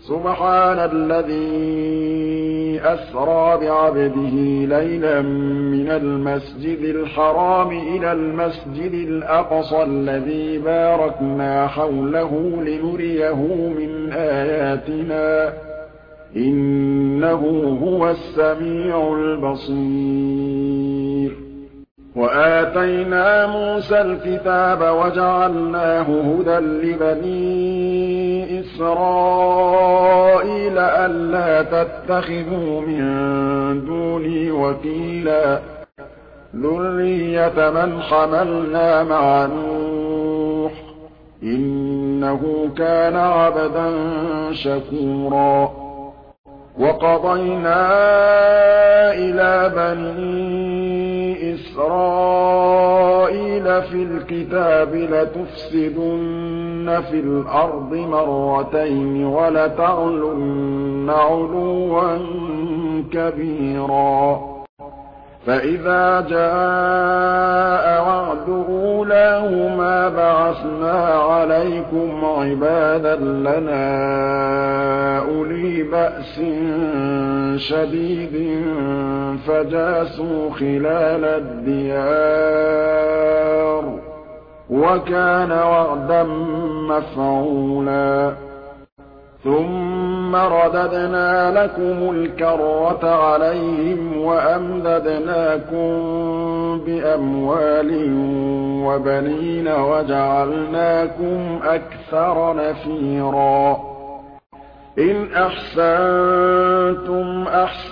سُبْحَانَ الَّذِي أَسْرَىٰ بِعَبْدِهِ لَيْلًا مِّنَ الْمَسْجِدِ الْحَرَامِ إِلَى الْمَسْجِدِ الْأَقْصَى الَّذِي بَارَكْنَا حَوْلَهُ لِنُرِيَهُ مِنْ آيَاتِنَا ۚ إِنَّهُ هُوَ السَّمِيعُ الْبَصِيرُ وَآتَيْنَا مُوسَى الْكِتَابَ وَجَعَلْنَاهُ هُدًى لِّبَنِي إِسْرَائِيلَ أَلَّا تَتَّخِذُوا مِن دُونِي وَكِيلًا ذُرِّيَّةَ مَنْ حَمَلْنَا مَعَ نُوحٍ ۚ إِنَّهُ كَانَ عَبْدًا شَكُورًا وَقَضَيْنَا إِلَىٰ بَنِي إِسْرَائِيلَ فِي الْكِتَابِ لَتُفْسِدُنَّ فِي الْأَرْضِ مَرَّتَيْنِ وَلَتَعْلُنَّ عُلُوًّا كَبِيرًا فَإِذَا جَاءَ وَعْدُ أُولَاهُمَا بَعَثْنَا عَلَيْكُمْ عِبَادًا لَّنَا أُولِي بَأْسٍ شَدِيدٍ فَجَاسُوا خِلَالَ الدِّيَارِ ۚ وَكَانَ وَعْدًا مَّفْعُولًا ثُمَّ رَدَدْنَا لَكُمُ الْكَرَّةَ عَلَيْهِمْ وَأَمْدَدْنَاكُم بِأَمْوَالٍ وَبَنِينَ وَجَعَلْنَاكُمْ أَكْثَرَ نَفِيرًا إِنْ أَحْسَنتُمْ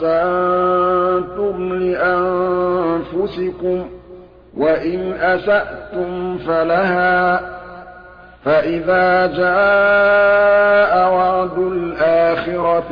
أَحْسَنتُمْ لِأَنفُسِكُمْ ۖ وَإِنْ أَسَأْتُمْ فَلَهَا ۚ فَإِذَا جَاءَ وَعْدُ الْآخِرَةِ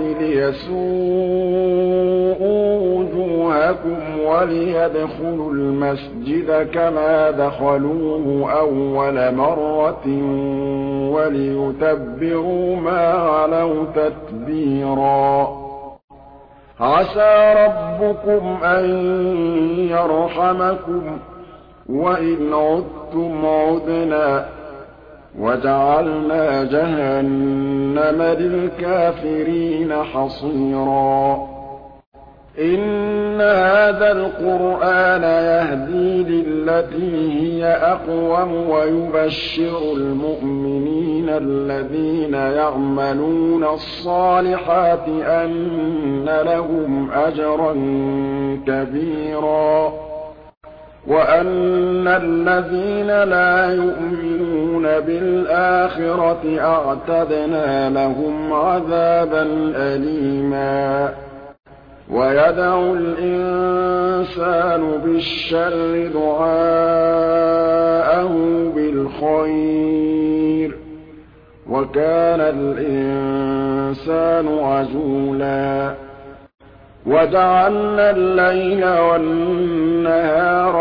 لِيَسُوءُوا وُجُوهَكُمْ وَلِيَدْخُلُوا الْمَسْجِدَ كَمَا دَخَلُوهُ أَوَّلَ مَرَّةٍ وَلِيُتَبِّرُوا مَا عَلَوْا تَتْبِيرًا عَسَىٰ رَبُّكُمْ أَن يَرْحَمَكُمْ ۚ وَإِنْ عُدتُّمْ عُدْنَا ۘ وَجَعَلْنَا جَهَنَّمَ لِلْكَافِرِينَ حَصِيرًا إِنَّ هَٰذَا الْقُرْآنَ يَهْدِي لِلَّتِي هِيَ أَقْوَمُ وَيُبَشِّرُ الْمُؤْمِنِينَ الَّذِينَ يَعْمَلُونَ الصَّالِحَاتِ أَنَّ لَهُمْ أَجْرًا كَبِيرًا وَأَنَّ الَّذِينَ لَا يُؤْمِنُونَ بِالْآخِرَةِ أَعْتَدْنَا لَهُمْ عَذَابًا أَلِيمًا وَيَدْعُ الْإِنسَانُ بِالشَّرِّ دُعَاءَهُ بِالْخَيْرِ ۖ وَكَانَ الْإِنسَانُ عَجُولًا وَجَعَلْنَا اللَّيْلَ وَالنَّهَارَ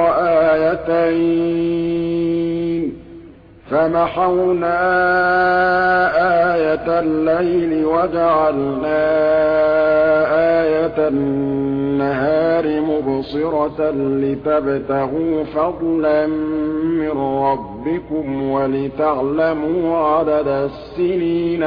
آيَتَيْنِ ۖ فَمَحَوْنَا آيَةَ اللَّيْلِ وَجَعَلْنَا آيَةَ النَّهَارِ مُبْصِرَةً لِّتَبْتَغُوا فَضْلًا مِّن رَّبِّكُمْ وَلِتَعْلَمُوا عَدَدَ السِّنِينَ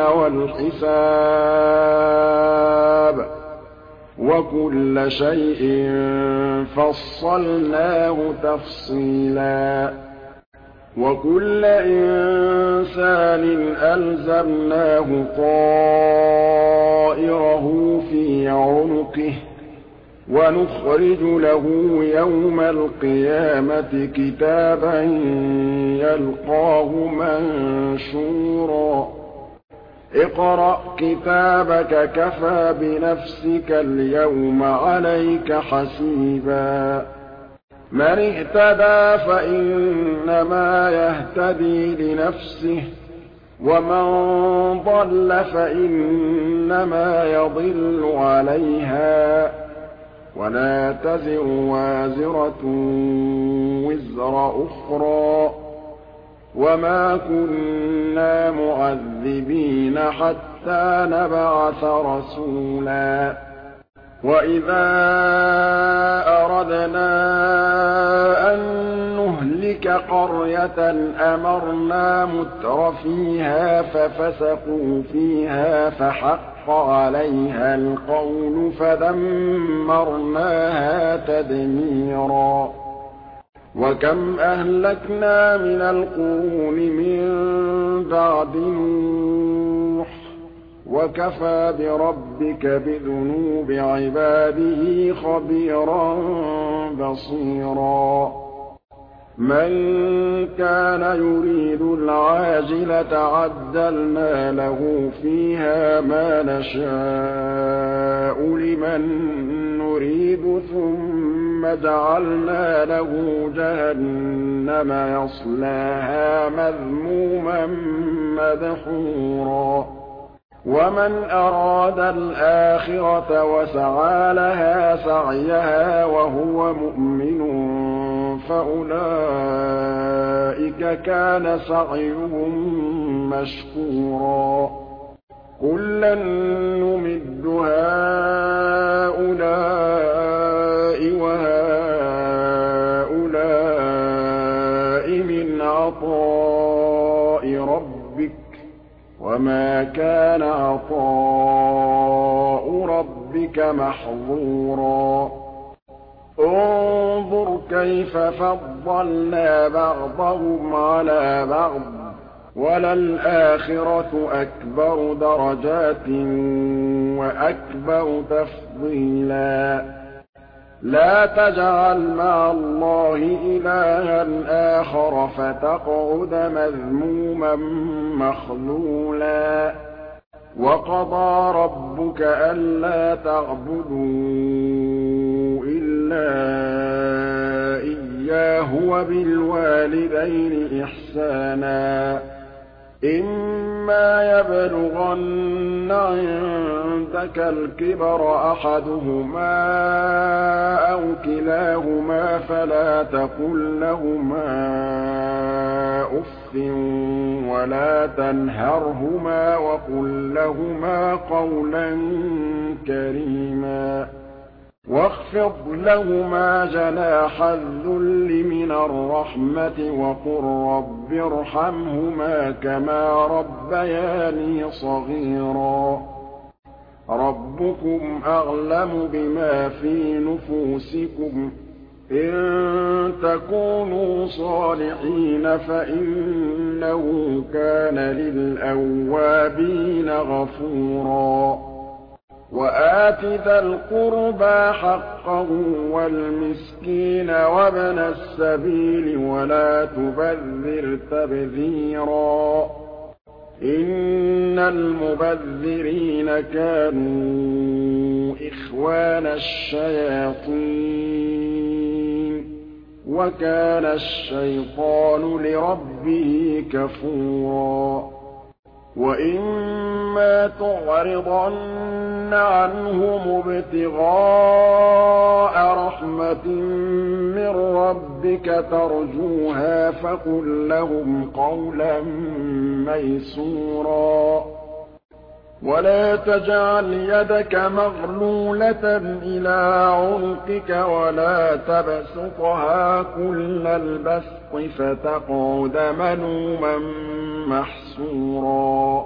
وَالْحِسَابَ ۚ وَكُلَّ شَيْءٍ فَصَّلْنَاهُ تَفْصِيلًا وَكُلَّ إِنسَانٍ أَلْزَمْنَاهُ طَائِرَهُ فِي عُنُقِهِ ۖ وَنُخْرِجُ لَهُ يَوْمَ الْقِيَامَةِ كِتَابًا يَلْقَاهُ مَنشُورًا اقْرَأْ كِتَابَكَ كَفَىٰ بِنَفْسِكَ الْيَوْمَ عَلَيْكَ حَسِيبًا مَّنِ اهْتَدَىٰ فَإِنَّمَا يَهْتَدِي لِنَفْسِهِ ۖ وَمَن ضَلَّ فَإِنَّمَا يَضِلُّ عَلَيْهَا ۚ وَلَا تَزِرُ وَازِرَةٌ وِزْرَ أُخْرَىٰ ۗ وَمَا كُنَّا مُعَذِّبِينَ حَتَّىٰ نَبْعَثَ رَسُولًا وَإِذَا أَرَدْنَا أَن نُّهْلِكَ قَرْيَةً أَمَرْنَا مُتْرَفِيهَا فَفَسَقُوا فِيهَا فَحَقَّ عَلَيْهَا الْقَوْلُ فَدَمَّرْنَاهَا تَدْمِيرًا وَكَمْ أَهْلَكْنَا مِنَ الْقُرُونِ مِن بَعْدِ نُوحٍ وَكَفَىٰ بِرَبِّكَ بِذُنُوبِ عِبَادِهِ خَبِيرًا بَصِيرًا مَن كَانَ يُرِيدُ الْعَاجِلَةَ عَجَّلْنَا لَهُ فِيهَا مَا نَشَاءُ لِمَن نُّرِيدُ ثُمَّ جَعَلْنَا لَهُ جَهَنَّمَ يَصْلَاهَا مَذْمُومًا مَّدْحُورًا وَمَنْ أَرَادَ الْآخِرَةَ وَسَعَىٰ لَهَا سَعْيَهَا وَهُوَ مُؤْمِنٌ فَأُولَٰئِكَ كَانَ سَعْيُهُم مَّشْكُورًا كُلًّا نُّمِدُّ هَٰؤُلَاءِ وَهَٰؤُلَاءِ مِنْ عَطَاءِ رَبِّكَ وَمَا كَانَ عَطَاءُ رَبِّكَ مَحْظُورًا انظُرْ كَيْفَ فَضَّلْنَا بَعْضَهُمْ عَلَىٰ بَعْضٍ ۚ وَلَلْآخِرَةُ أَكْبَرُ دَرَجَاتٍ وَأَكْبَرُ تَفْضِيلًا لَا تَجْعَلْ مَعَ اللَّهِ إِلَٰهًا آخَرَ فَتَقْعُدَ مَذْمُومًا مَّخْذُولًا وَقَضَىٰ رَبُّكَ أَلَّا تَعْبُدُوا إِلَّا إِيَّاهُ وَبِالْوَالِدَيْنِ إِحْسَانًا إِمَّا يَبْلُغَنَّ عِندَكَ الْكِبَرَ أَحَدُهُمَا أَوْ كِلَاهُمَا فَلَا تَقُل لَّهُمَا أُفٍّ وَلَا تَنْهَرْهُمَا وَقُل لَّهُمَا قَوْلًا كَرِيمًا وَاخْفِضْ لَهُمَا جَنَاحَ الذُّلِّ مِنَ الرَّحْمَةِ وَقُل رَّبِّ ارْحَمْهُمَا كَمَا رَبَّيَانِي صَغِيرًا رَّبُّكُمْ أَعْلَمُ بِمَا فِي نُفُوسِكُمْ ۚ إِن تَكُونُوا صَالِحِينَ فَإِنَّهُ كَانَ لِلْأَوَّابِينَ غَفُورًا وَآتِ ذَا الْقُرْبَىٰ حَقَّهُ وَالْمِسْكِينَ وَابْنَ السَّبِيلِ وَلَا تُبَذِّرْ تَبْذِيرًا إِنَّ الْمُبَذِّرِينَ كَانُوا إِخْوَانَ الشَّيَاطِينِ وَكَانَ الشَّيْطَانُ لِرَبِّهِ كَفُورًا وَإِمَّا تُعْرِضَنَّ عَنْهُمُ ابْتِغَاءَ رَحْمَةٍ مِّن رَّبِّكَ تَرْجُوهَا فَقُل لَّهُمْ قَوْلًا مَّيْسُورًا وَلَا تَجْعَلْ يَدَكَ مَغْلُولَةً إِلَىٰ عُنُقِكَ وَلَا تَبْسُطْهَا كُلَّ الْبَسْطِ فَتَقْعُدَ مَلُومًا مَّحْسُورًا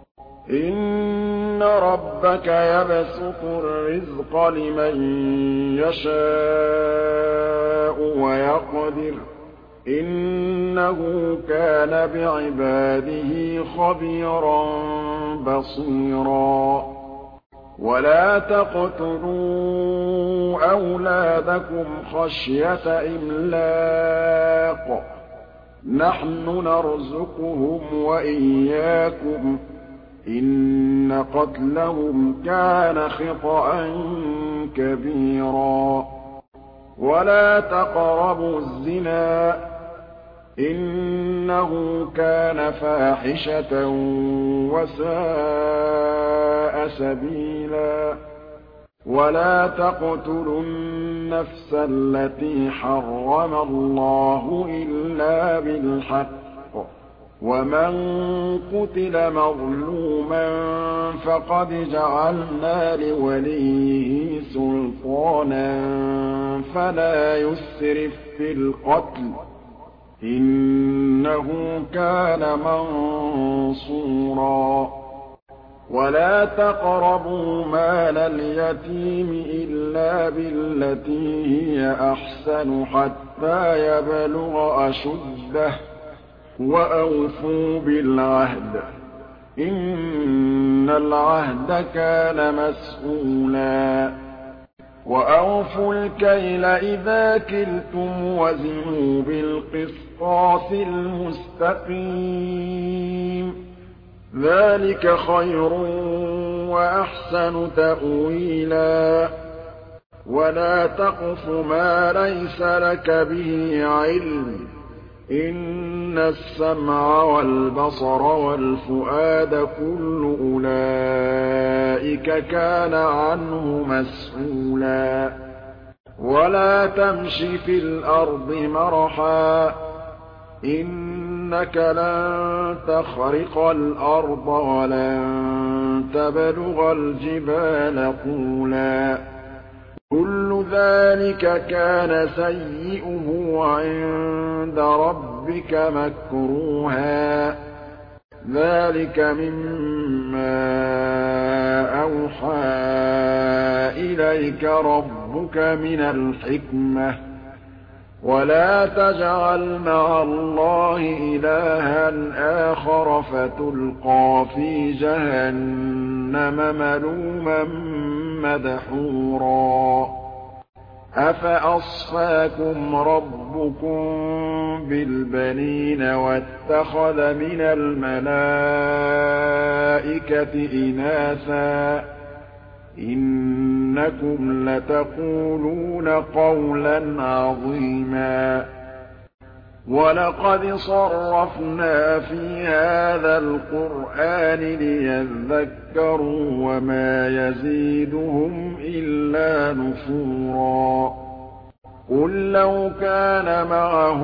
إِنَّ رَبَّكَ يَبْسُطُ الرِّزْقَ لِمَن يَشَاءُ وَيَقْدِرُ ۚ إِنَّهُ كَانَ بِعِبَادِهِ خَبِيرًا بَصِيرًا وَلَا تَقْتُلُوا أَوْلَادَكُمْ خَشْيَةَ إِمْلَاقٍ ۖ نَّحْنُ نَرْزُقُهُمْ وَإِيَّاكُمْ ۚ إِنَّ قَتْلَهُمْ كَانَ خِطْئًا كَبِيرًا وَلَا تَقْرَبُوا الزِّنَا ۖ إِنَّهُ كَانَ فَاحِشَةً وَسَاءَ سَبِيلًا وَلَا تَقْتُلُوا النَّفْسَ الَّتِي حَرَّمَ اللَّهُ إِلَّا بِالْحَقِّ ۚ وَمَن قُتِلَ مَظْلُومًا فَقَدْ جَعَلْنَا لِوَلِيِّهِ سُلْطَانًا فَلَا يُسْرِف فِّي الْقَتْلِ ۖ إِنَّهُ كَانَ مَنصُورًا وَلَا تَقْرَبُوا مَالَ الْيَتِيمِ إِلَّا بِالَّتِي هِيَ أَحْسَنُ حَتَّىٰ يَبْلُغَ أَشُدَّهُ ۖ وَأَوْفُوا بِالْعَهْدِ ۖ إِنَّ الْعَهْدَ كَانَ مَسْئُولًا وَأَوْفُوا الْكَيْلَ إِذَا كِلْتُمْ وَزِنُوا بِالْقِسْطَاسِ الْمُسْتَقِيمِ ۚ ذَٰلِكَ خَيْرٌ وَأَحْسَنُ تَأْوِيلًا وَلَا تَقْفُ مَا لَيْسَ لَكَ بِهِ عِلْمٌ ۚ إِنَّ السَّمْعَ وَالْبَصَرَ وَالْفُؤَادَ كُلُّ أُولَٰئِكَ كَانَ عَنْهُ مَسْئُولًا وَلَا تَمْشِ فِي الْأَرْضِ مَرَحًا ۖ إِنَّكَ لَن تَخْرِقَ الْأَرْضَ وَلَن تَبْلُغَ الْجِبَالَ طُولًا كُلُّ ذَٰلِكَ كَانَ سَيِّئُهُ عِندَ رَبِّكَ مَكْرُوهًا ۗ ذَٰلِكَ مِمَّا أَوْحَىٰ إِلَيْكَ رَبُّكَ مِنَ الْحِكْمَةِ ۗ وَلَا تَجْعَلْ مَعَ اللَّهِ إِلَٰهًا آخَرَ فَتُلْقَىٰ فِي جَهَنَّمَ مَلُومًا مَّدْحُورًا أَفَأَصْفَاكُمْ رَبُّكُم بِالْبَنِينَ وَاتَّخَذَ مِنَ الْمَلَائِكَةِ إِنَاثًا ۚ إِنَّكُمْ لَتَقُولُونَ قَوْلًا عَظِيمًا وَلَقَدْ صَرَّفْنَا فِي هَٰذَا الْقُرْآنِ لِيَذَّكَّرُوا وَمَا يَزِيدُهُمْ إِلَّا نُفُورًا قُل لَّوْ كَانَ مَعَهُ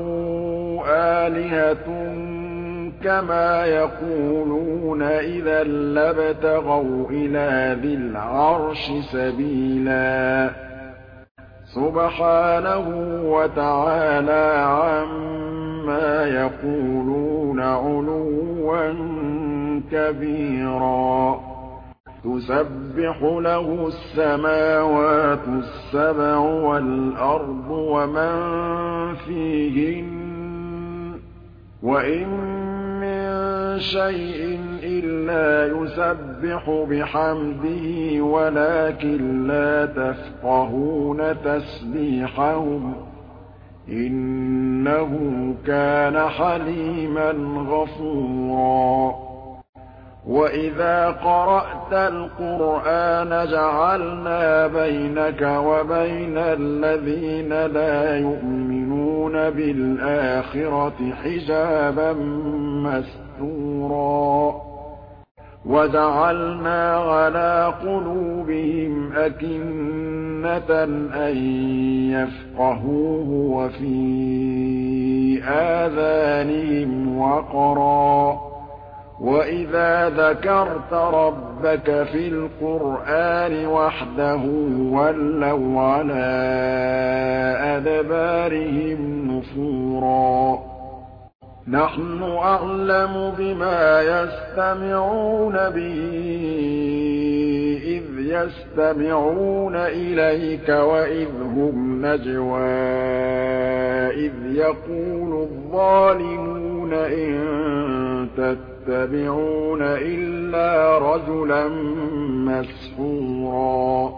آلِهَةٌ كَمَا يَقُولُونَ إِذًا لَّابْتَغَوْا إِلَىٰ ذِي الْعَرْشِ سَبِيلًا سُبْحَانَهُ وَتَعَالَىٰ عَمَّا يَقُولُونَ عُلُوًّا كَبِيرًا تُسَبِّحُ لَهُ السَّمَاوَاتُ السَّبْعُ وَالْأَرْضُ وَمَن فِيهِنَّ ۚ وَإِن مِّن شَيْءٍ إِلَّا يُسَبِّحُ بِحَمْدِهِ وَلَٰكِن لَّا تَفْقَهُونَ تَسْبِيحَهُمْ ۗ إِنَّهُ كَانَ حَلِيمًا غَفُورًا وَإِذَا قَرَأْتَ الْقُرْآنَ جَعَلْنَا بَيْنَكَ وَبَيْنَ الَّذِينَ لَا يُؤْمِنُونَ بِالْآخِرَةِ حِجَابًا مَّسْتُورًا وَجَعَلْنَا عَلَىٰ قُلُوبِهِمْ أَكِنَّةً أَن يَفْقَهُوهُ وَفِي آذَانِهِمْ وَقْرًا ۚ وَإِذَا ذَكَرْتَ رَبَّكَ فِي الْقُرْآنِ وَحْدَهُ وَلَّوْا عَلَىٰ أَدْبَارِهِمْ نُفُورًا نَّحْنُ أَعْلَمُ بِمَا يَسْتَمِعُونَ بِهِ إِذْ يَسْتَمِعُونَ إِلَيْكَ وَإِذْ هُمْ نَجْوَىٰ إِذْ يَقُولُ الظَّالِمُونَ إِن تَتَّبِعُونَ إِلَّا رَجُلًا مَّسْحُورًا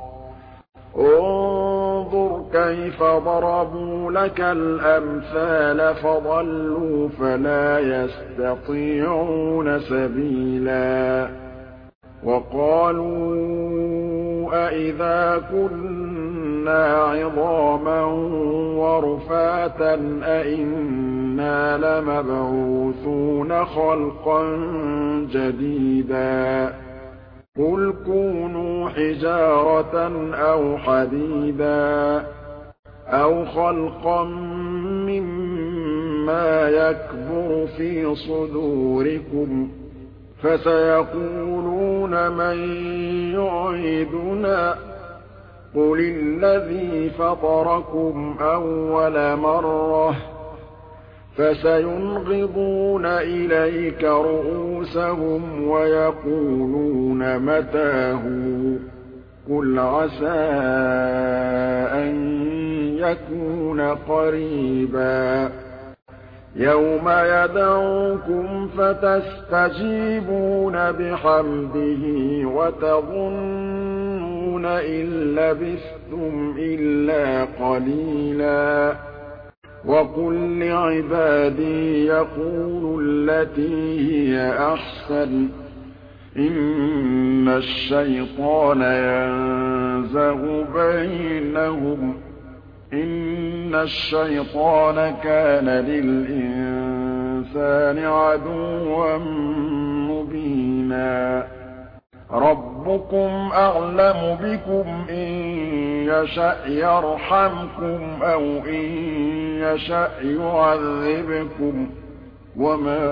انظُرْ كَيْفَ ضَرَبُوا لَكَ الْأَمْثَالَ فَضَلُّوا فَلَا يَسْتَطِيعُونَ سَبِيلًا وَقَالُوا أَإِذَا كُنَّا عِظَامًا وَرُفَاتًا أَإِنَّا لَمَبْعُوثُونَ خَلْقًا جَدِيدًا قُلْ كُونُوا حِجَارَةً أَوْ حَدِيدًا أَوْ خَلْقًا مِّمَّا ما يكبر في صدوركم فسيقولون من يعيدنا قل الذي فطركم أول مرة فسينغضون إليك رؤوسهم ويقولون متى هو قل عسى أن يكون قريبا يوم يدعوكم فتستجيبون بحمده وتظنون إن لبثتم إلا قليلا وقل لعبادي يقولوا التي هي أحسن إن الشيطان ينزغ بينهم إن الشيطان كان للإنسان عدوا مبينا ربكم أعلم بكم إن يشأ يرحمكم أو إن يشأ يعذبكم وما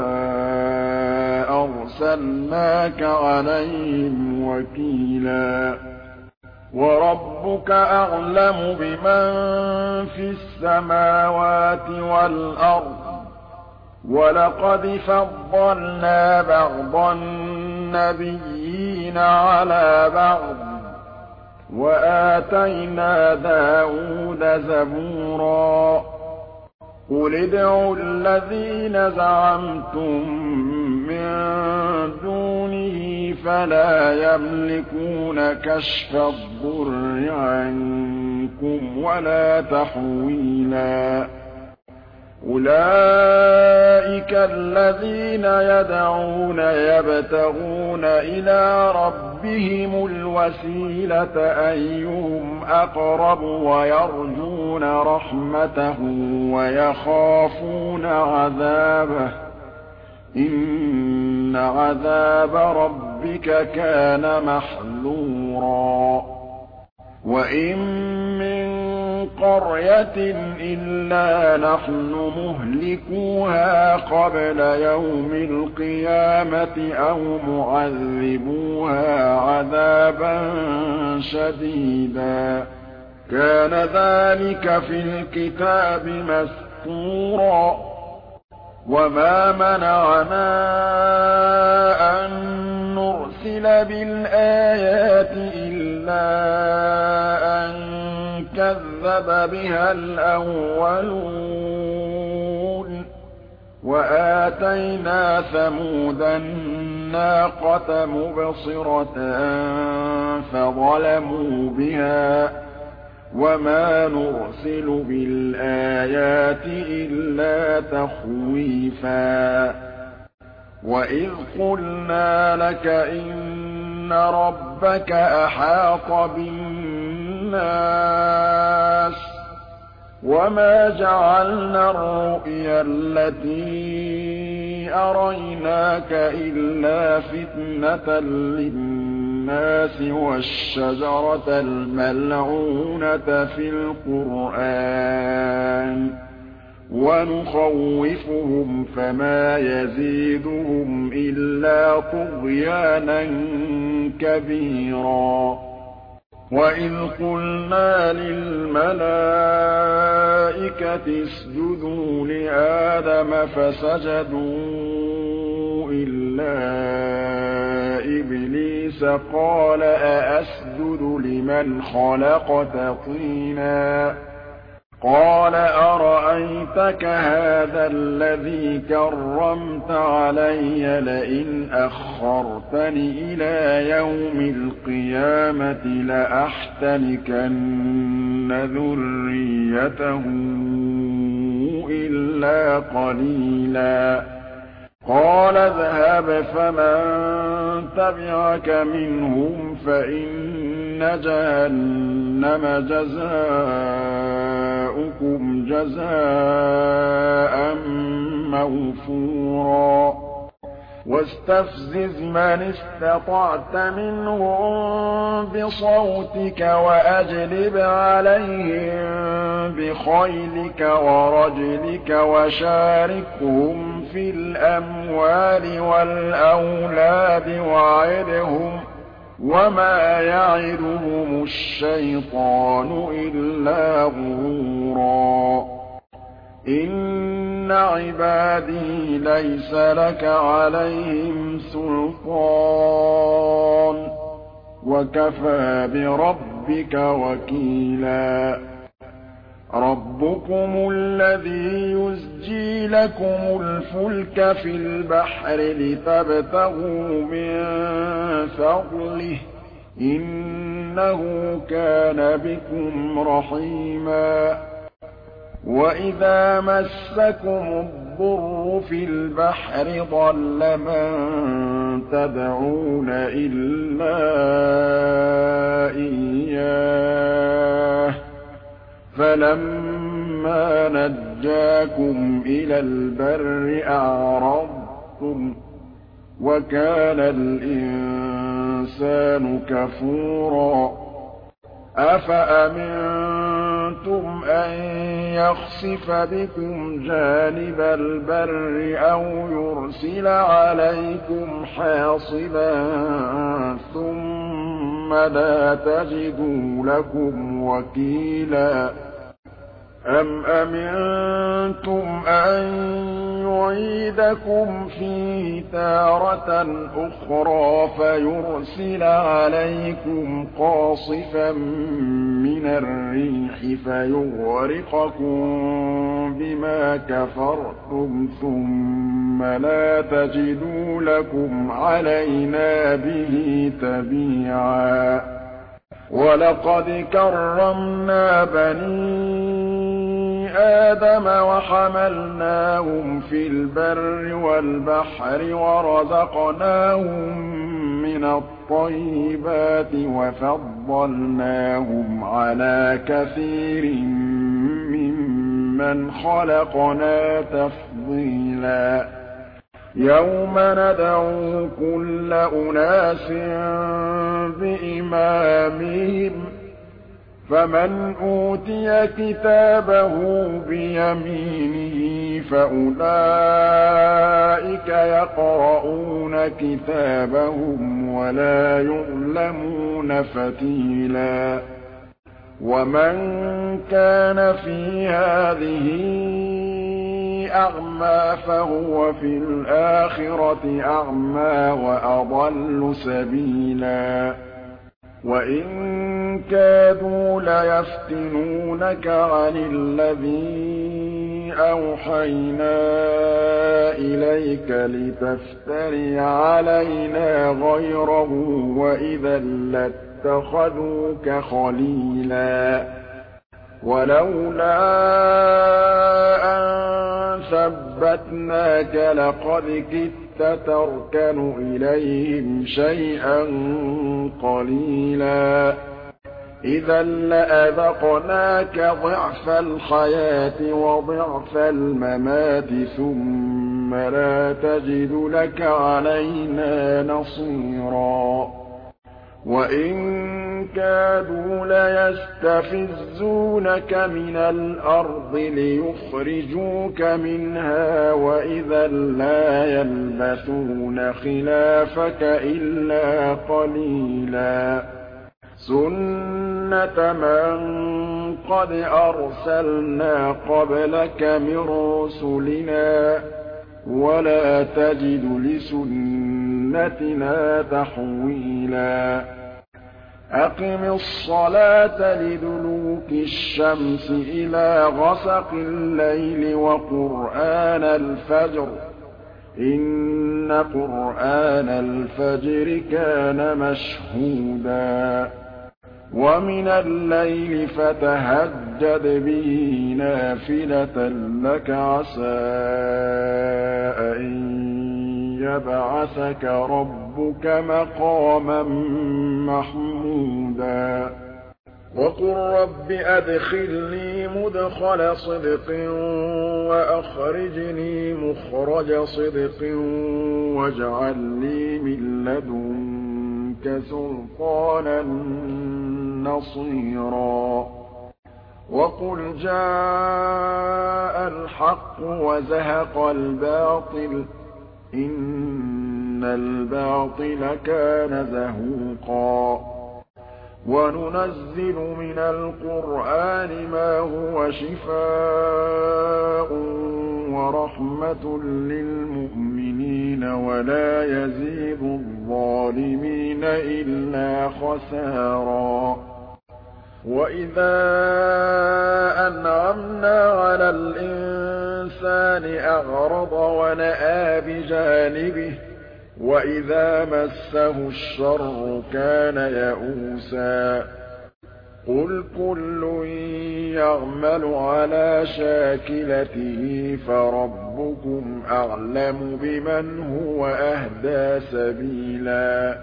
أرسلناك عليهم وكيلا وربك أعلم بمن في السماوات والأرض ولقد فضلنا بعض النبيين على بعض وآتينا داود زبورا قل ادعوا الذين زعمتم من دونه فلا يملكون كشف الضر عنكم ولا تحويلا أولئك الذين يدعون يبتغون إلى ربهم الوسيلة أيهم أقرب ويرجون رحمته ويخافون عذابه إن عذاب ربك كان محذورا وإن من قرية إلا نحن مهلكوها قبل يوم القيامة أو معذبوها عذابا شديدا كان ذلك في الكتاب مسطورا وما منعنا أن نرسل بالآيات إلا أن كذب بها الأولون وآتينا ثمود الناقة مبصرة فظلموا بها وما نرسل بالآيات إلا تخويفا وإذ قلنا لك إن ربك أحاط بالناس وما جعلنا الرؤيا التي أريناك إلا فتنة للناس والشجرة الملعونة في القرآن ونخوفهم فما يزيدهم إلا طغيانا كبيرا وإذ قلنا للملائكة اسجدوا لآدم فسجدوا إلا إبليس قال أأسجد لمن خلقت طينا قال أرأيتك هذا الذي كرمت علي لئن أخرتني إلى يوم القيامة لأحتنكن ذريته إلا قليلا قال اذهب فمن تبعك منهم فإن جهنم جزاؤكم جزاء موفورا واستفزز من استطعت منهم بصوتك وأجلب عليهم بخيلك ورجلك وشاركهم في الأموال والأولاد وعدهم وما يعدهم الشيطان إلا غرورا إن عبادي ليس لك عليهم سلطان وكفى بربك وكيلا ربكم الذي يزجي لكم الفلك في البحر لتبتغوا من فضله إنه كان بكم رحيما وإذا مسكم الضر في البحر ضل من تدعون إلا إياه فلما نجاكم إلى البر أعرضتم وكان الإنسان كفورا أفأمنتم أن يخسف بكم جانب البر أو يرسل عليكم حاصبا ثم لا تجدوا لكم وكيلا أم أمنتم أن يعيدكم فيه تارة أخرى فيرسل عليكم قاصفا من الريح فيغرقكم بما كفرتم ثم لا تجدوا لكم علينا به تبيعا ولقد كرمنا بني آدم وحملناهم في البر والبحر ورزقناهم من الطيبات وفضلناهم على كثير ممن خلقنا تفضيلا يوم ندعو كل أناس بإمامهم فمن أوتي كتابه بيمينه فأولئك يقرؤون كتابهم ولا يظلمون فتيلا ومن كان في هذه أعمى فهو في الآخرة أعمى وأضل سبيلا وإن كادوا ليفتنونك عن الذي أوحينا إليك لتفتري علينا غيره وإذا لاتخذوك خليلا ولولا أن ثبتناك لقد كدت تركن إليهم شيئا قليلا إذا لأذقناك ضعف الحياة وضعف الممات ثم لا تجد لك علينا نصيرا وإن كادوا ليستفزونك من الأرض ليخرجوك منها وإذا لا يلبثون خلافك إلا قليلا سنة من قد أرسلنا قبلك من رسلنا ولا تجد لسنتنا تحويلا أقم الصلاة لدلوك الشمس إلى غسق الليل وقرآن الفجر إن قرآن الفجر كان مشهودا ومن الليل فتهجد به نافلة لك عسى أن يبعثك ربك مقاما محمودا وقل رب أدخلني مدخل صدق وأخرجني مخرج صدق واجعل لي من لدنك سلطانا نصيرا وقل جاء الحق وزهق الباطل إن الباطل كان زهوقا وننزل من القرآن ما هو شفاء ورحمة للمؤمنين ولا يزيد الظالمين إلا خسارا وإذا أنعمنا على الإنسان أعرض ونأى بجانبه وإذا مسه الشر كان يئوسا قل كل يعمل على شاكلته فربكم أعلم بمن هو أهدى سبيلا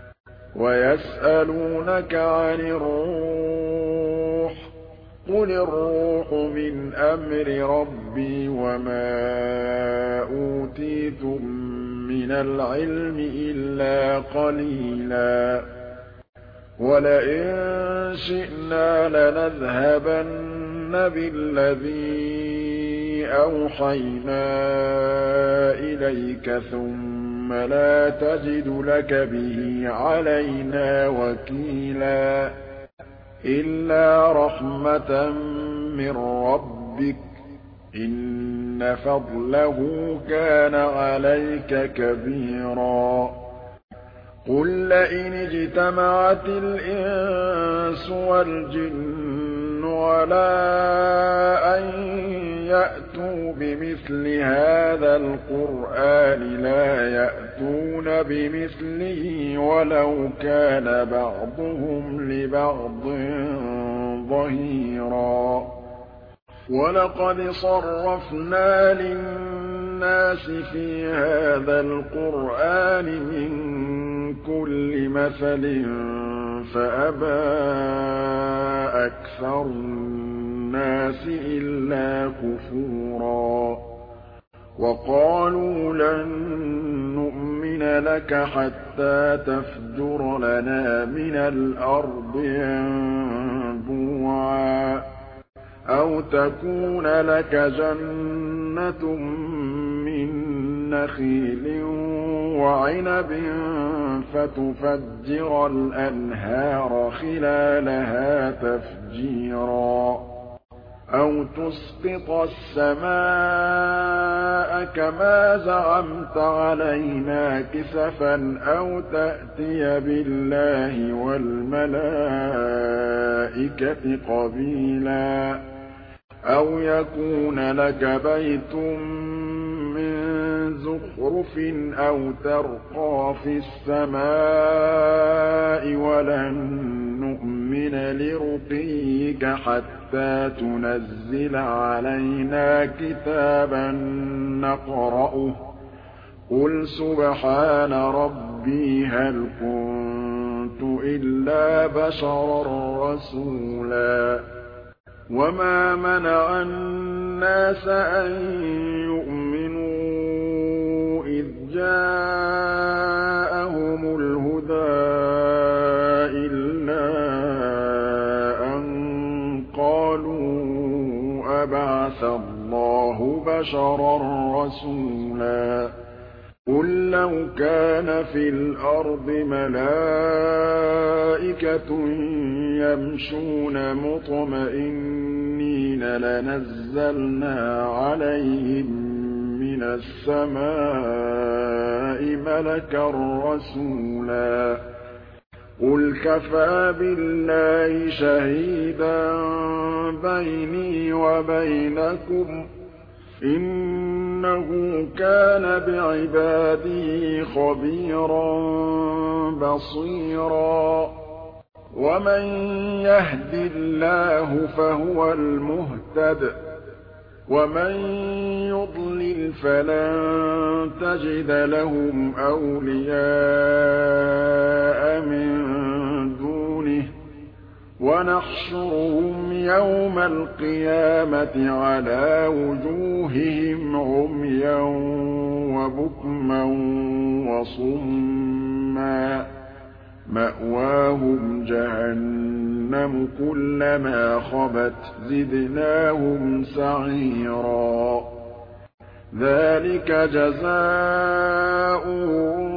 ويسألونك عن الروح قل الروح من أمر ربي وما أوتيتم من العلم إلا قليلا ولئن شئنا لنذهبن بالذي أوحينا إليك ثم لا تجد لك به علينا وكيلا إلا رحمة من ربك إن فضله كان عليك كبيرا قل لئن اجتمعت الإنس والجن على أن يأتوا بمثل هذا القرآن لا يأتون بمثله ولو كان بعضهم لبعض ظهيرا ولقد صرفنا للناس في هذا القرآن من كل مثل فأبى أكثر الناس إلا كفورا وقالوا لن نؤمن لك حتى تفجر لنا من الأرض ينبوعا أو تكون لك جنة من نخيل وعنب فتفجر الأنهار خلالها تفجيرا أو تسقط السماء كما زعمت علينا كسفا أو تأتي بالله والملائكة قبيلا أو يكون لك بيت من زخرف أو ترقى في السماء ولن نؤمن لرقيك حتى تنزل علينا كتابا نقرأه قل سبحان ربي هل كنت إلا بشرا رسولا وما منع الناس أن يؤمنوا إذ جاءهم الهدى إلا أن قالوا أبعث الله بشرا رسولا قل لو كان في الأرض ملائكة يمشون مطمئنين لنزلنا عليهم من السماء ملكا رسولا قل كفى بالله شهيدا بيني وبينكم إنه كان بعباده خبيرا بصيرا ومن يهد الله فهو المهتد ومن يضلل فلن تجد لهم أولياء من دونه وَنَحْشُرُهُمْ يَوْمَ الْقِيَامَةِ عَلَىٰ وُجُوهِهِمْ عُمْيًا وَبُكْمًا وَصُمًّا مَّأْوَاهُمْ جَهَنَّمُ كُلَّمَا خَبَتْ زِدْنَاهُمْ سَعِيرًا ذَٰلِكَ جَزَاؤُهُم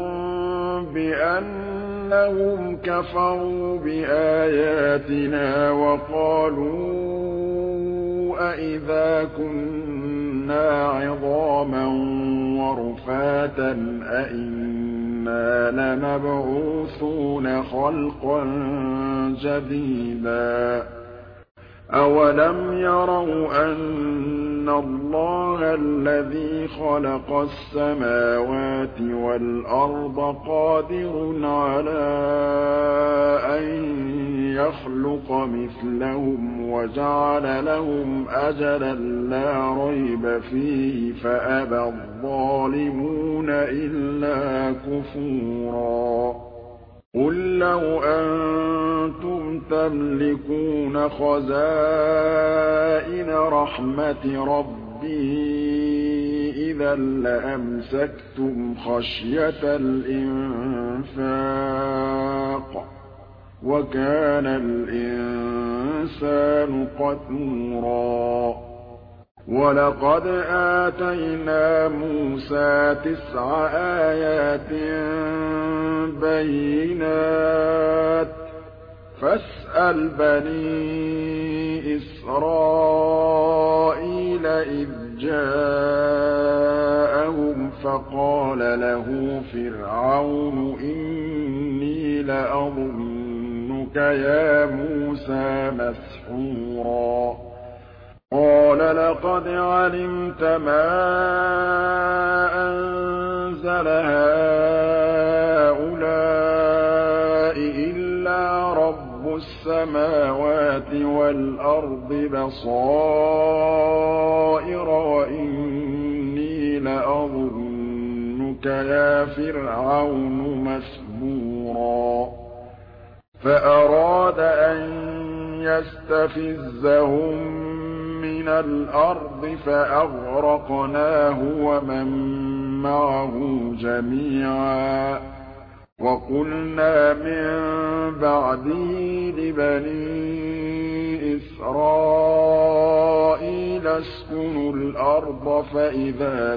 بِأَنَّهُمْ كَفَرُوا بِآيَاتِنَا وَقَالُوا أَإِذَا كُنَّا عِظَامًا وَرُفَاتًا أَإِنَّا لَمَبْعُوثُونَ خَلْقًا جَدِيدًا أَوَلَمْ يَرَوْا أَنَّ اللَّهَ الَّذِي خَلَقَ السَّمَاوَاتِ وَالْأَرْضَ قَادِرٌ عَلَىٰ أَن يَخْلُقَ مِثْلَهُمْ وَجَعَلَ لَهُمْ أَجَلًا لَّا رَيْبَ فِيهِ فَأَبَى الظَّالِمُونَ إِلَّا كُفُورًا قُل لَّوْ أَنتُمْ تَمْلِكُونَ خَزَائِنَ رَحْمَةِ رَبِّي إِذًا لَّأَمْسَكْتُمْ خَشْيَةَ الْإِنفَاقِ ۚ وَكَانَ الْإِنسَانُ قَتُورًا وَلَقَدْ آتَيْنَا مُوسَىٰ 9 آيَاتٍ بَيِّنَاتٍ ۖ فَاسْأَلْ بَنِي إِسْرَائِيلَ إِذْ جَاءَهُمْ فَقَالَ لَهُ فِرْعَوْنُ إِنِّي لَأَظُنُّكَ يَا مُوسَىٰ مَسْحُورًا قَالَ لَقَدْ عَلِمْتَ مَا أَنزَلَ هَٰؤُلَاءِ إِلَّا رَبُّ السَّمَاوَاتِ وَالْأَرْضِ بَصَائِرَ وَإِنِّي لَأَظُنُّكَ يَا فِرْعَوْنُ مَثْبُورًا فَأَرَادَ أَن يَسْتَفِزَّهُم مِّنَ الْأَرْضِ فَأَغْرَقْنَاهُ وَمَن مَّعَهُ جَمِيعًا وَقُلْنَا مِن بَعْدِهِ لِبَنِي إِسْرَائِيلَ اسْكُنُوا الْأَرْضَ فَإِذَا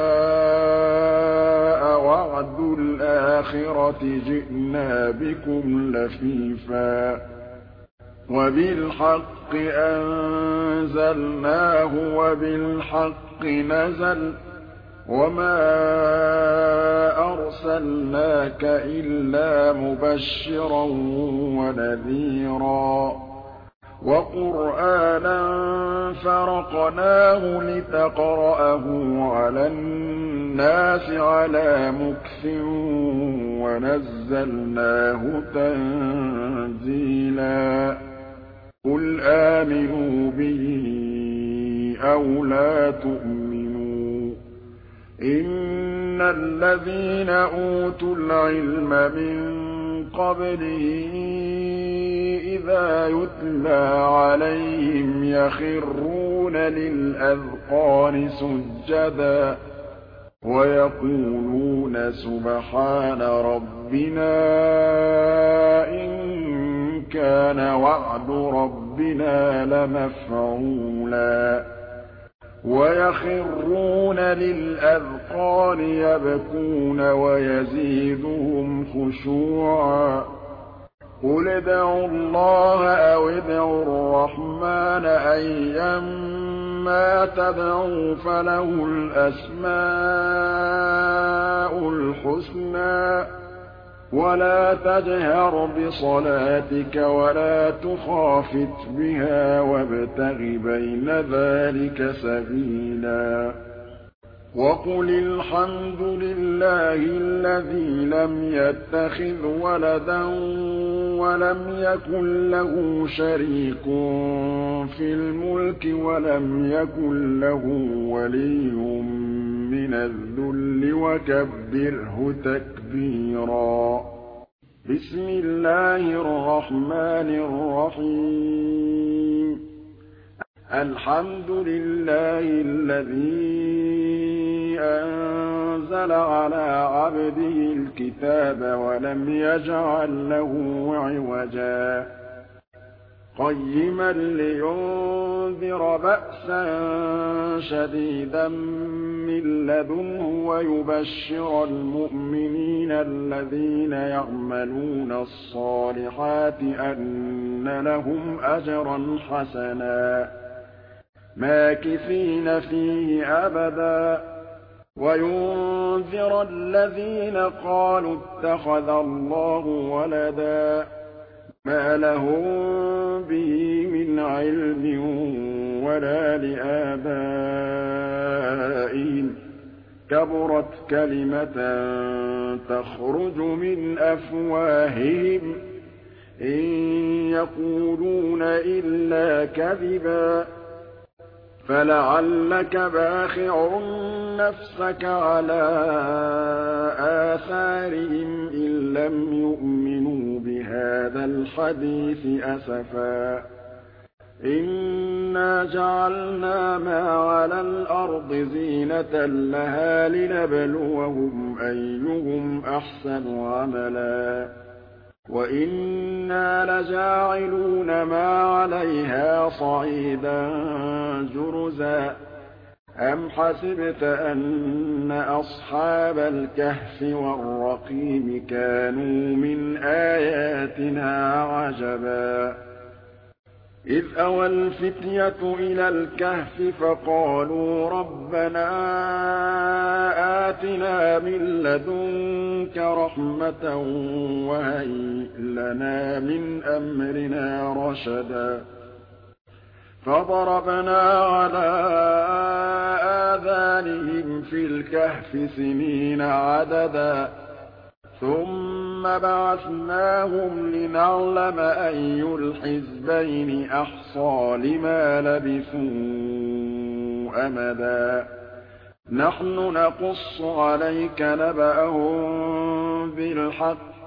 جَاءَ وَعْدُ الْآخِرَةِ جِئْنَا بِكُمْ لَفِيفًا وَبِالْحَقِّ أَنزَلْنَاهُ وَبِالْحَقِّ نَزَلَ وَمَا أَرْسَلْنَاكَ إِلَّا مُبَشِّرًا وَنَذِيرًا وَقُرْآنًا فَرَقْنَاهُ لِتَقْرَأَهُ عَلَى النَّاسِ عَلَىٰ مُكْثٍ وَنَزَّلْنَاهُ تَنزِيلًا قُلْ آمِنُوا بِهِ أَوْ لَا تُؤْمِنُوا إِنَّ الَّذِينَ أُوتُوا الْعِلْمَ مِن قَبْلِهِ إِذَا يُتْلَىٰ عَلَيْهِمْ يَخِرُّونَ لِلْأَذْقَانِ سُجَّدًا وَيَقُولُونَ سُبْحَانَ رَبِّنَا إِن كَانَ وَعْدُ رَبِّنَا لَمَفْعُولًا وَيَخِرُّونَ لِلْأَذْقَانِ يَبْكُونَ وَيَزِيدُهُمْ خُشُوعًا قُلِ ادْعُوا اللَّهَ أَوِ ادْعُوا الرَّحْمَٰنَ أَيًّا مَّا تَدْعُوا فَلَهُ الْأَسْمَاءُ الْحُسْنَىٰ وَلَا تَجْهَرْ بِصَلَاتِكَ وَلَا تُخَافِتْ بِهَا وَابْتَغِ بَيْنَ ذَٰلِكَ سَبِيلًا وَقُلِ الْحَمْدُ لِلَّهِ الَّذِي لَمْ يَتَّخِذْ وَلَدًا وَلَمْ يَكُن لَّهُ شَرِيكٌ فِي الْمُلْكِ وَلَمْ يَكُن لَّه وَلِيٌّ مِّنَ الذُّلِّ وَكَبِّرْهُ تَكْبِيرًا بسم الله الرحمن الرحيم الحمد لله الذي أنزل على عبده الكتاب ولم يجعل له عوجا قيما لينذر بأسا شديدا من لدنه ويبشر المؤمنين الذين يعملون الصالحات أن لهم أجرا حسنا ماكثين فيه أبدا وينذر الذين قالوا اتخذ الله ولدا ما لهم به من علم ولا لآبائهم كبرت كلمة تخرج من أفواههم إن يقولون إلا كذبا فلعلك باخع نفسك على آثارهم إن لم يؤمنوا بهذا الحديث أسفا إنا جعلنا ما على الأرض زينة لها لنبلوهم أيهم أحسن عملا وإنا لجاعلون ما عليها صعيدا جرزا أم حسبت أن أصحاب الكهف والرقيم كانوا من آياتنا عجبا إذ أوى الفتية إلى الكهف فقالوا ربنا آتنا من لدنك رحمة وهيئ لنا من أمرنا رشدا فضربنا على آذانهم في الكهف سنين عددا ثم بعثناهم لنعلم أي الحزبين أحصى لما لبثوا أمدا نحن نقص عليك نبأهم بالحق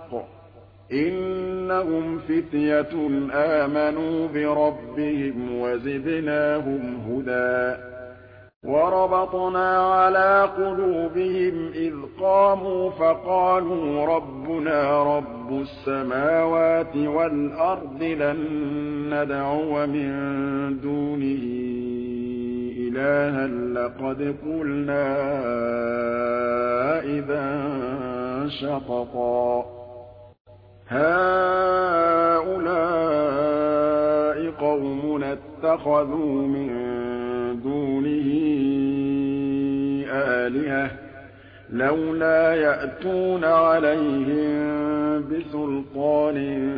إنهم فتية آمنوا بربهم وزدناهم هدى وربطنا على قلوبهم إذ قاموا فقالوا ربنا رب السماوات والأرض لن ندعو من دونه إلها لقد قلنا إذا شططا هؤلاء قوم اتخذوا من دونه آلهة لولا يأتون عليهم بسلطان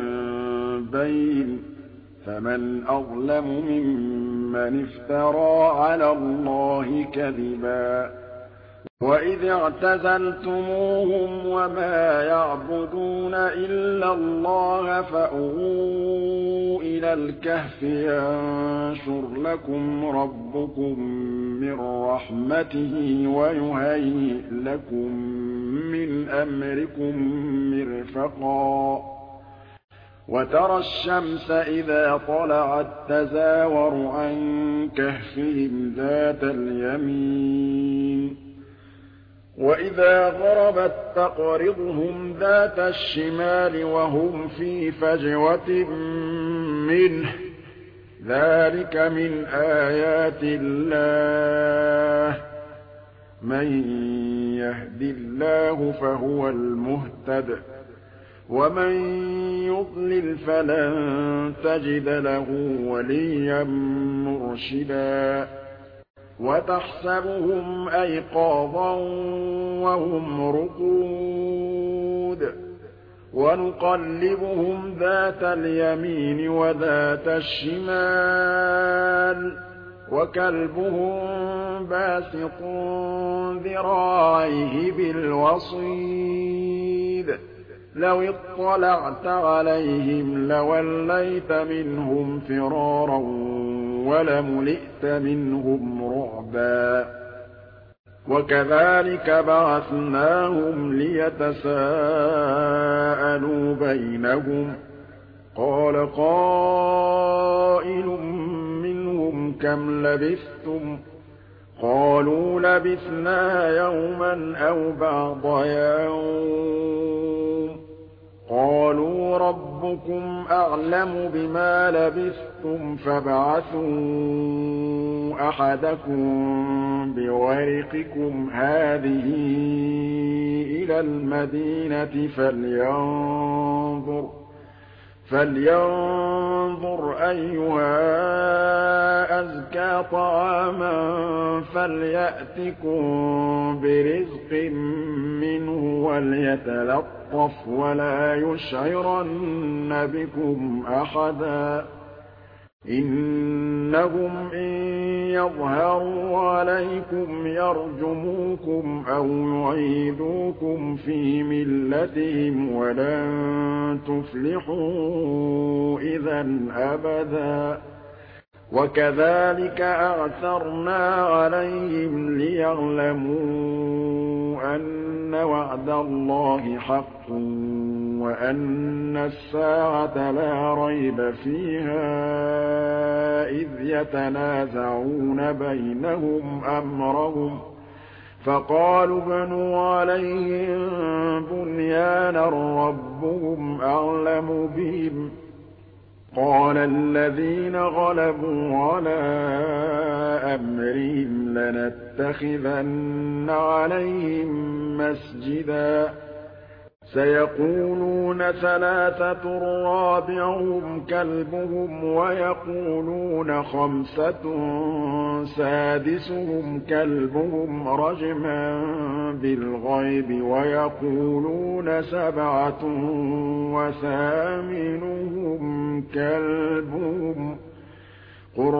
بين فمن أظلم ممن افترى على الله كذبا وإذ اعتزلتموهم وما يعبدون إلا الله فأووا إلى الكهف ينشر لكم ربكم من رحمته ويهيئ لكم من أمركم مرفقا وترى الشمس إذا طلعت تزاور عن كهفهم ذات اليمين وإذا غربت تقرضهم ذات الشمال وهم في فجوة منه ذلك من آيات الله من يهد الله فهو المهتد ومن يضلل فلن تجد له وليا مرشدا وتحسبهم أيقاظا وهم رقود ونقلبهم ذات اليمين وذات الشمال وكلبهم باسط ذراعيه بالوصيد لو اطلعت عليهم لوليت منهم فرارا ولملئت منهم رعبا وكذلك بعثناهم ليتساءلوا بينهم قال قائل منهم كم لبثتم قالوا لبثنا يوما أو بعض يوم قالوا ربكم أعلم بما لبثتم فابعثوا أحدكم بورقكم هذه إلى المدينة فلينظر أيها أزكى طعاما فليأتكم برزق منه وليتلطف ولا يشعرن بكم أحدا إنهم إن يظهروا عليكم يرجموكم أو يعيدوكم في ملتهم ولن تفلحوا إذا أبدا وكذلك أعثرنا عليهم ليعلموا أن وعد الله حق وأن الساعة لا ريب فيها إذ يتنازعون بينهم أمرهم فقالوا ابنوا عليهم بنيانا ربهم أعلم بهم قال الذين غلبوا على أمرهم لنتخذن عليهم مسجدا سيقولون ثلاثة رابعهم كلبهم ويقولون خمسة سادسهم كلبهم رجما بالغيب ويقولون سبعة وثامنهم كلبهم قل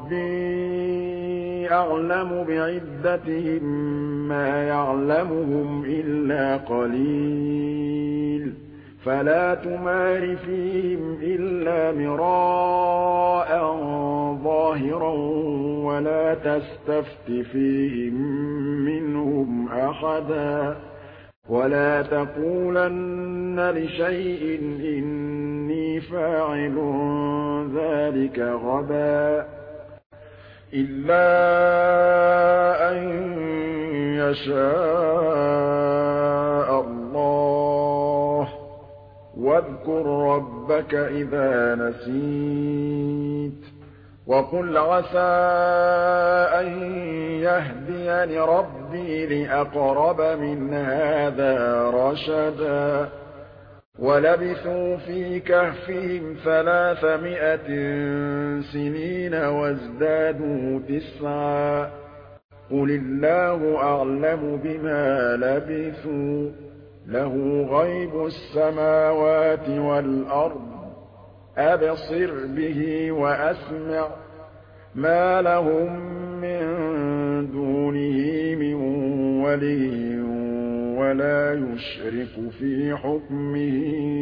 ربي أعلم بعدتهم ما يعلمهم إلا قليل فلا تمار فيهم إلا مراء ظاهرا ولا تستفت فيهم منهم أحدا ولا تقولن لشيء إني فاعل ذلك غدا إلا أن يشاء الله واذكر ربك إذا نسيت وقل عسى أن يهديني ربي لأقرب من هذا رشدا ولبثوا في كهفهم 300 سنين وازدادوا 9 قل الله أعلم بما لبثوا له غيب السماوات والأرض أبصر به وأسمع ما لهم من دونه من ولي ولا يشرك في حكمه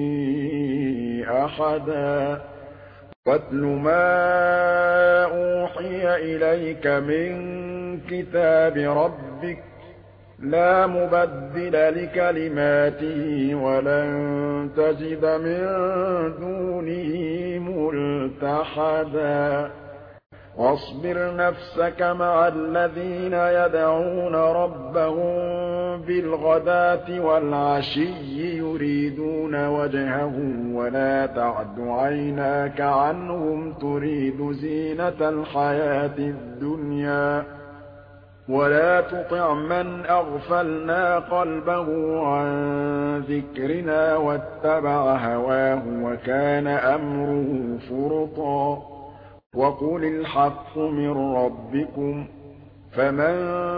أحدا واتل ما أوحي إليك من كتاب ربك لا مبدل لكلماته ولن تجد من دونه ملتحدا واصبر نفسك مع الذين يدعون ربهم بالغداة والعشي يريدون وجهه ولا تعد عيناك عنهم تريد زينة الحياة الدنيا ولا تطع من أغفلنا قلبه عن ذكرنا واتبع هواه وكان أمره فرطا وقل الحق من ربكم فمن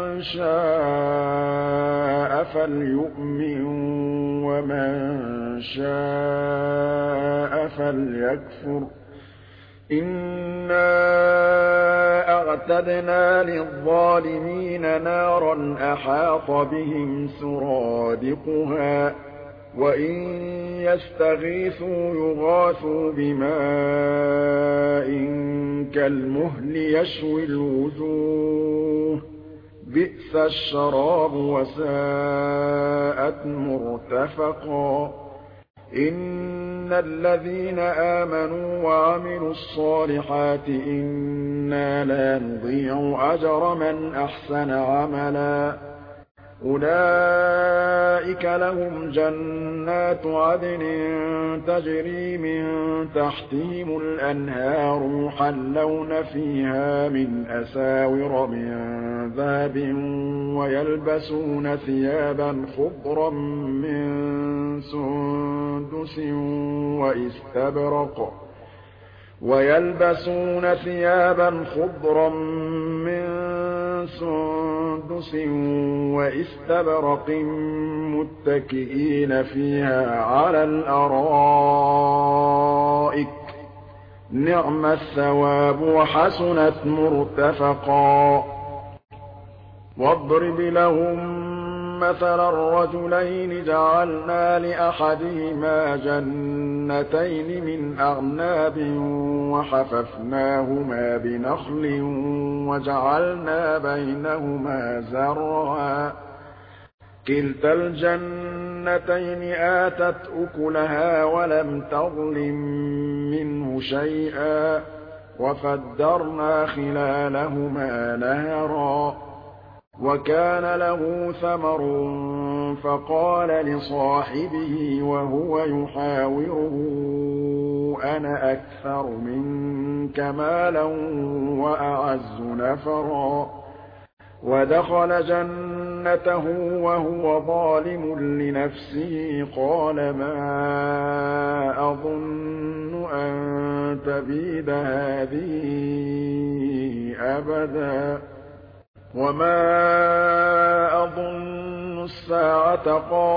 شاء فليؤمن ومن شاء فليكفر إنا أعتدنا للظالمين نارا أحاط بهم سرادقها وإن يستغيثوا يغاثوا بماء كالمهل يشوي الوجوه بئس الشراب وساءت مرتفقا إن الذين آمنوا وعملوا الصالحات إنا لا نضيع أجر من أحسن عملا أولئك لهم جنات عدن تجري من تحتهم الأنهار يحلون فيها من أساور من ذهب ويلبسون ثيابا خضرا من سندس وإستبرق متكئين فيها على الأرائك نعم الثواب وحسنت مرتفقا واضرب لهم مثلا الرجلين جعلنا لأحدهما جنتين من أعناب وحففناهما بنخل وجعلنا بينهما زرعا كلتا الجنتين آتت أكلها ولم تظلم منه شيئا وفجرنا خلالهما نهرا وكان له ثمر فقال لصاحبه وهو يحاوره أنا أكثر منك مالا وأعز نفرا ودخل جنته وهو ظالم لنفسه قال ما أظن أن تبيد هذه أبدا وما أظن الساعة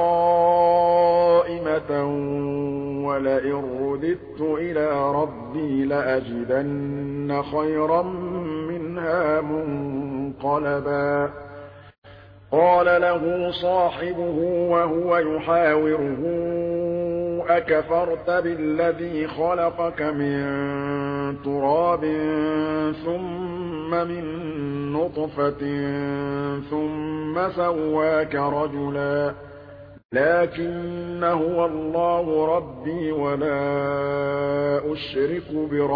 قائمة ولئن رددت إلى ربي لأجدن خيرا منها منقلبا قال له صاحبه وهو يحاوره أكفرت بالذي خلقك من تراب ثم من نطفة ثم سواك رجلا لكن هو الله ربي ولا أشرك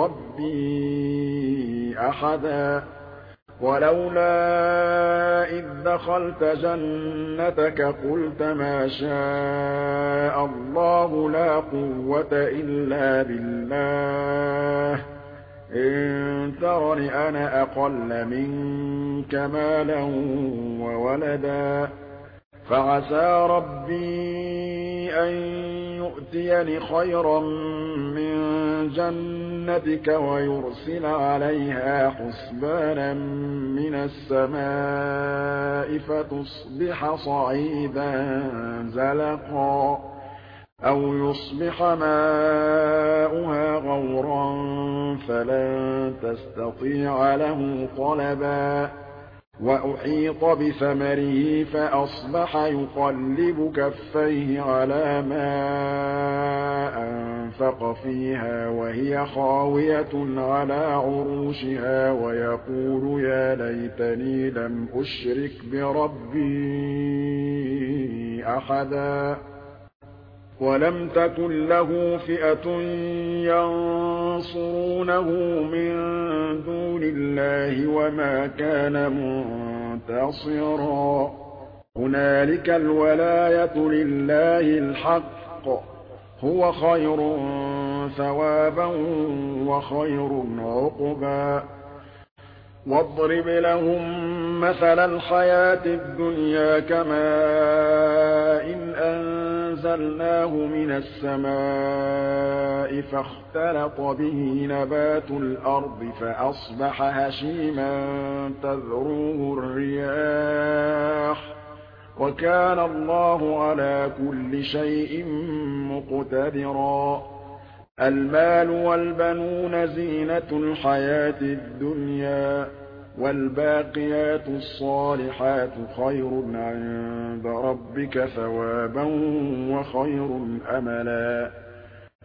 بربي أحدا ولولا إذ دخلت جنتك قلت ما شاء الله لا قوة إلا بالله إن ترني أنا أقل منك مالا وولدا فعسى ربي أن يؤتيني خيرا من جنتك ويرسل عليها حسبانا من السماء فتصبح صعيدا زلقا أو يصبح ماؤها غورا فلن تستطيع له طلبا وأحيط بثمره فأصبح يقلب كفيه على ما أنفق فيها وهي خاوية على عروشها ويقول يا ليتني لم أشرك بربي أحدا ولم تكن له فئة ينصرونه من دون الله وما كان منتصرا هنالك الولاية لله الحق هو خير ثوابا وخير عقبا واضرب لهم مثل الحياة الدنيا كماء إن أنزلناه من السماء فاختلط به نبات الأرض فأصبح هشيما تذروه الرياح وكان الله على كل شيء مقتدرا المال والبنون زينة الحياة الدنيا والباقيات الصالحات خير عند ربك ثوابا وخير أملا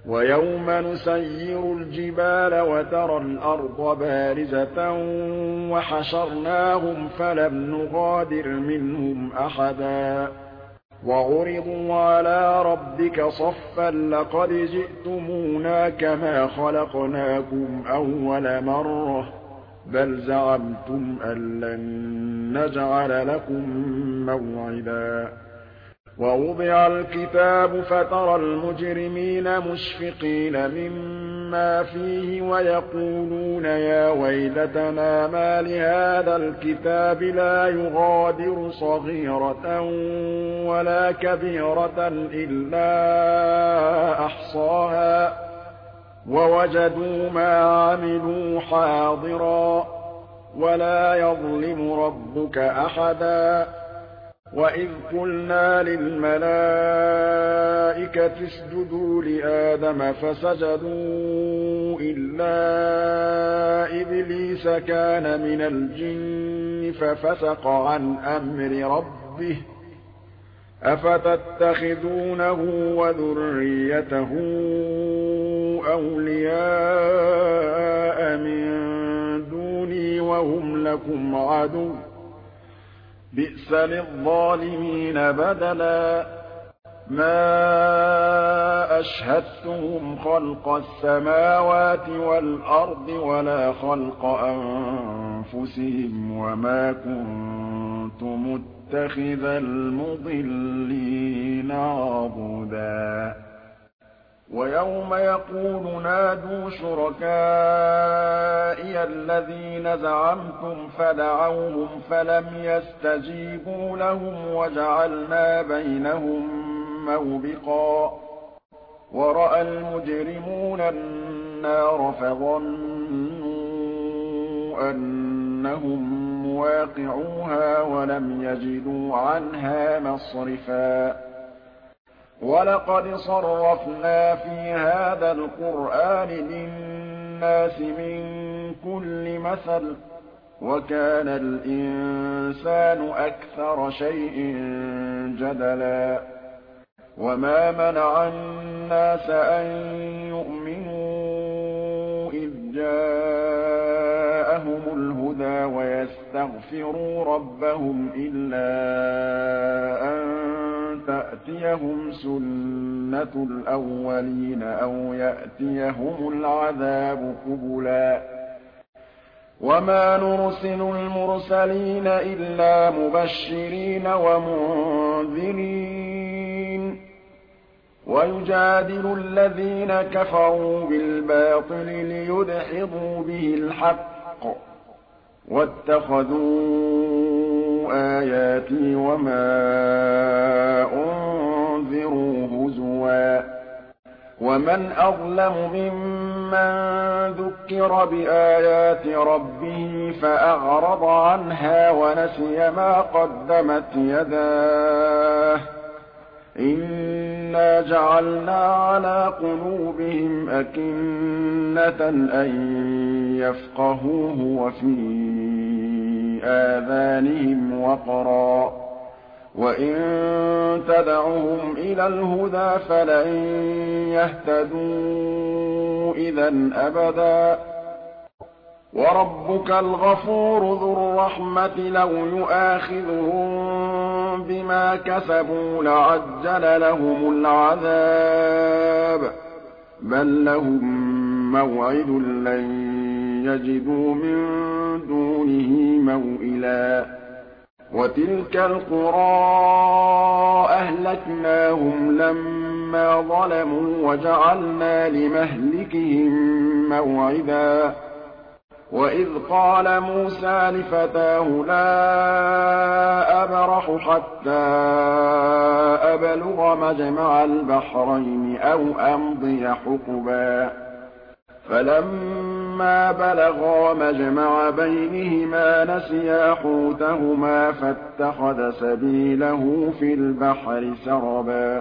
وَيَوْمَ نُسَيِّرُ الْجِبَالَ وَتَرَى الْأَرْضَ بَارِزَةً وَحَشَرْنَاهُمْ فَلَمْ نُغَادِرْ مِنْهُمْ أَحَدًا وَعُرِضُوا عَلَىٰ رَبِّكَ صَفًّا لَّقَدْ جِئْتُمُونَا كَمَا خَلَقْنَاكُمْ أَوَّلَ مَرَّةٍ بَلْ زَعَمْتُمْ أَن لَّن نَّجْعَلَ لَكُم مَّوْعِدًا وَوُضِعَ الْكِتَابُ فَتَرَى الْمُجْرِمِينَ مُشْفِقِينَ مِمَّا فِيهِ وَيَقُولُونَ يَا وَيْلَتَنَا مَالِ هَٰذَا الْكِتَابِ لَا يُغَادِرُ صَغِيرَةً وَلَا كَبِيرَةً إِلَّا أَحْصَاهَا وَوَجَدُوا مَا عَمِلُوا حَاضِرًا وَلَا يَظْلِمُ رَبُّكَ أَحَدًا وَإِذْ قُلْنَا لِلْمَلَائِكَةِ اسْجُدُوا لِآدَمَ فَسَجَدُوا إِلَّا إِبْلِيسَ كَانَ مِنَ الْجِنِّ فَفَسَقَ عَنْ أَمْرِ رَبِّهِ أَفَتَتَّخِذُونَهُ وَذُرِّيَّتَهُ أَوْلِيَاءَ مِن دُونِي وَهُمْ لَكُمْ عَدُوٌّ ۚ بِئْسَ لِلظَّالِمِينَ بَدَلًا مَا أَشْهَدتُّهُمْ خَلْقَ السَّمَاوَاتِ وَالْأَرْضِ وَلَا خَلْقَ أَنفُسِهِمْ وَمَا كُنتُ مُتَّخِذَ الْمُضِلِّينَ عَضُدًا وَيَوْمَ يَقُولُ نَادُوا شُرَكَائِيَ الَّذِينَ زَعَمْتُمْ فَدَعَوْهُمْ فَلَمْ يَسْتَجِيبُوا لَهُمْ وَجَعَلْنَا بَيْنَهُم مَّوْبِقًا وَرَأَى الْمُجْرِمُونَ النَّارَ فَظَنُّوا أَنَّهُم مُّوَاقِعُوهَا وَلَمْ يَجِدُوا عَنْهَا مَصْرِفًا وَلَقَدْ صَرَّفْنَا فِي هَٰذَا الْقُرْآنِ لِلنَّاسِ مِن كُلِّ مَثَلٍ ۚ وَكَانَ الْإِنسَانُ أَكْثَرَ شَيْءٍ جَدَلًا وَمَا مَنَعَ النَّاسَ أَن يُؤْمِنُوا إِذْ جَاءَهُمُ الْهُدَىٰ وَيَسْتَغْفِرُوا رَبَّهُمْ إِلَّا أَن تَأْتِيَهُمْ سُنَّةُ الْأَوَّلِينَ أَوْ يَأْتِيَهُمُ الْعَذَابُ قُبُلًا وَمَا نُرْسِلُ الْمُرْسَلِينَ إِلَّا مُبَشِّرِينَ وَمُنذِرِينَ وَيُجَادِلُ الَّذِينَ كَفَرُوا بِالْبَاطِلِ لِيُدْحِضُوا بِهِ الْحَقَّ ۖ وَاتَّخَذُوا آيَاتِي وَمَا أُنذِرُوا هُزُوًا ۚ وَمَنْ أَظْلَمُ مِمَّن ذُكِّرَ بِآيَاتِ رَبِّهِ فَأَعْرَضَ عَنْهَا وَنَسِيَ مَا قَدَّمَتْ يَدَاهُ ۚ إِنَّا جَعَلْنَا عَلَىٰ قُلُوبِهِمْ أَكِنَّةً أَن يَفْقَهُوهُ وَفِي آذَانِهِمْ وَقْرًا ۚ وَإِن تَدْعُهُمْ إِلَى الْهُدَىٰ فَلَن يَهْتَدُوا إِذًا أَبَدًا وَرَبُّكَ الْغَفُورُ ذُو الرَّحْمَةِ لَوْ يُؤَاخِذُهُم بِمَا كَسَبُوا لَعَجَّلَ لَهُمُ الْعَذَابَ ۚ بَل لَّهُم مَّوْعِدٌ لَّن يَجِدُوا مِن دُونِهِ مَوْئِلًا وَتِلْكَ الْقُرَىٰ أَهْلَكْنَاهُمْ لَمَّا ظَلَمُوا وَجَعَلْنَا لِمَهْلِكِهِم مَّوْعِدًا وَإِذْ قَالَ مُوسَىٰ لِفَتَاهُ لَا أَبْرَحُ حَتَّىٰ أَبْلُغَ مَجْمَعَ الْبَحْرَيْنِ أَوْ أَمْضِيَ حُقُبًا فَلَمَّا بَلَغَا مَجْمَعَ بَيْنِهِمَا نَسِيَا حُوتَهُمَا فَاتَّخَذَ سَبِيلَهُ فِي الْبَحْرِ سَرَبًا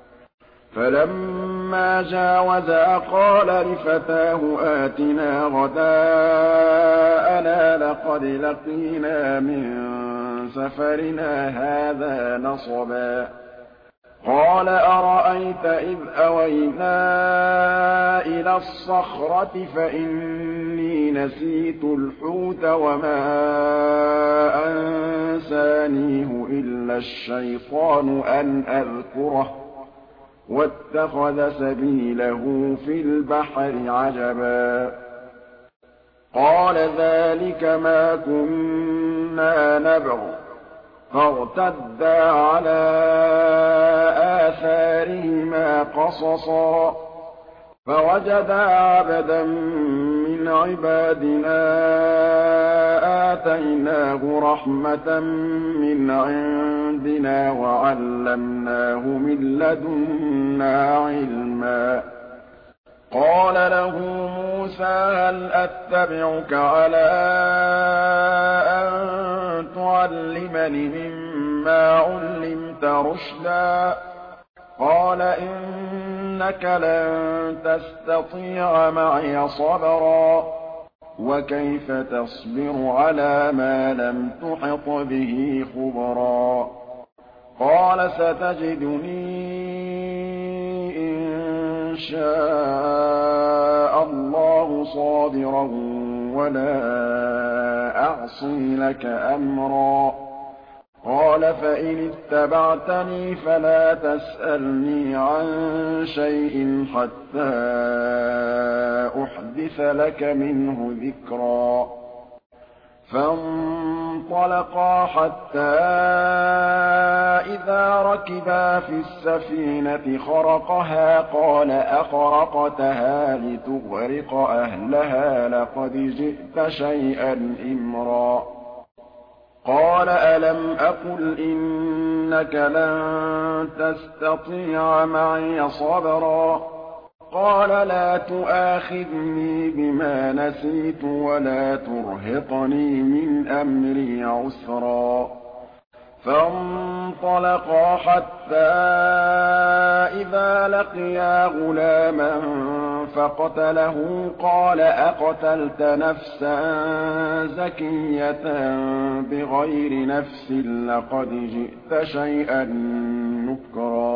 فَلَمَّا جَاوَزَا قَالَ لِفَتَاهُ آتِنَا غَدَاءَنَا لَقَدْ لَقِينَا مِن سَفَرِنَا هَٰذَا نَصَبًا قَالَ أَرَأَيْتَ إِذْ أَوَيْنَا إِلَى الصَّخْرَةِ فَإِنِّي نَسِيتُ الْحُوتَ وَمَا أَنسَانِيهُ إِلَّا الشَّيْطَانُ أَنْ أَذْكُرَهُ ۚ وَاتَّخَذَ سَبِيلَهُ فِي الْبَحْرِ عَجَبًا قَالَ ذَٰلِكَ مَا كُنَّا نَبْغِ ۚ فَارْتَدَّا عَلَىٰ آثَارِهِمَا قَصَصًا فَوَجَدَا عَبْدًا مِّنْ عِبَادِنَا آتَيْنَاهُ رَحْمَةً مِّنْ عِندِنَا وَعَلَّمْنَاهُ مِن لَّدُنَّا عِلْمًا قَالَ لَهُ مُوسَىٰ هَلْ أَتَّبِعُكَ عَلَىٰ أَن تُعَلِّمَنِ مِمَّا عُلِّمْتَ رُشْدًا قَالَ إِنَّكَ لَن تَسْتَطِيعَ مَعِيَ صَبْرًا وَكَيْفَ تَصْبِرُ عَلَىٰ مَا لَمْ تُحِطْ بِهِ خُبْرًا قَالَ سَتَجِدُنِي إِن شَاءَ اللَّهُ صَابِرًا وَلَا أَعْصِي لَكَ أَمْرًا قَالَ فَإِنِ اتَّبَعْتَنِي فَلَا تَسْأَلْنِي عَن شَيْءٍ حَتَّىٰ أُحْدِثَ لَكَ مِنْهُ ذِكْرًا فَانطَلَقَا حَتَّىٰ إِذَا رَكِبَا فِي السَّفِينَةِ خَرَقَهَا قَالَ أَخَرَقْتَهَا لِتُغْرِقَ أَهْلَهَا لَقَدْ جِئْتَ شَيْئًا إِمْرًا قَالَ أَلَمْ أَقُلْ إِنَّكَ لَن تَسْتَطِيعَ مَعِيَ صَبْرًا قَالَ لَا تُؤَاخِذْنِي بِمَا نَسِيتُ وَلَا تُرْهِقْنِي مِنْ أَمْرِي عُسْرًا فَانطَلَقَا حَتَّىٰ إِذَا لَقِيَا غُلَامًا فَقَتَلَهُ قَالَ أَقَتَلْتَ نَفْسًا زَكِيَّةً بِغَيْرِ نَفْسٍ لَّقَدْ جِئْتَ شَيْئًا نُّكْرًا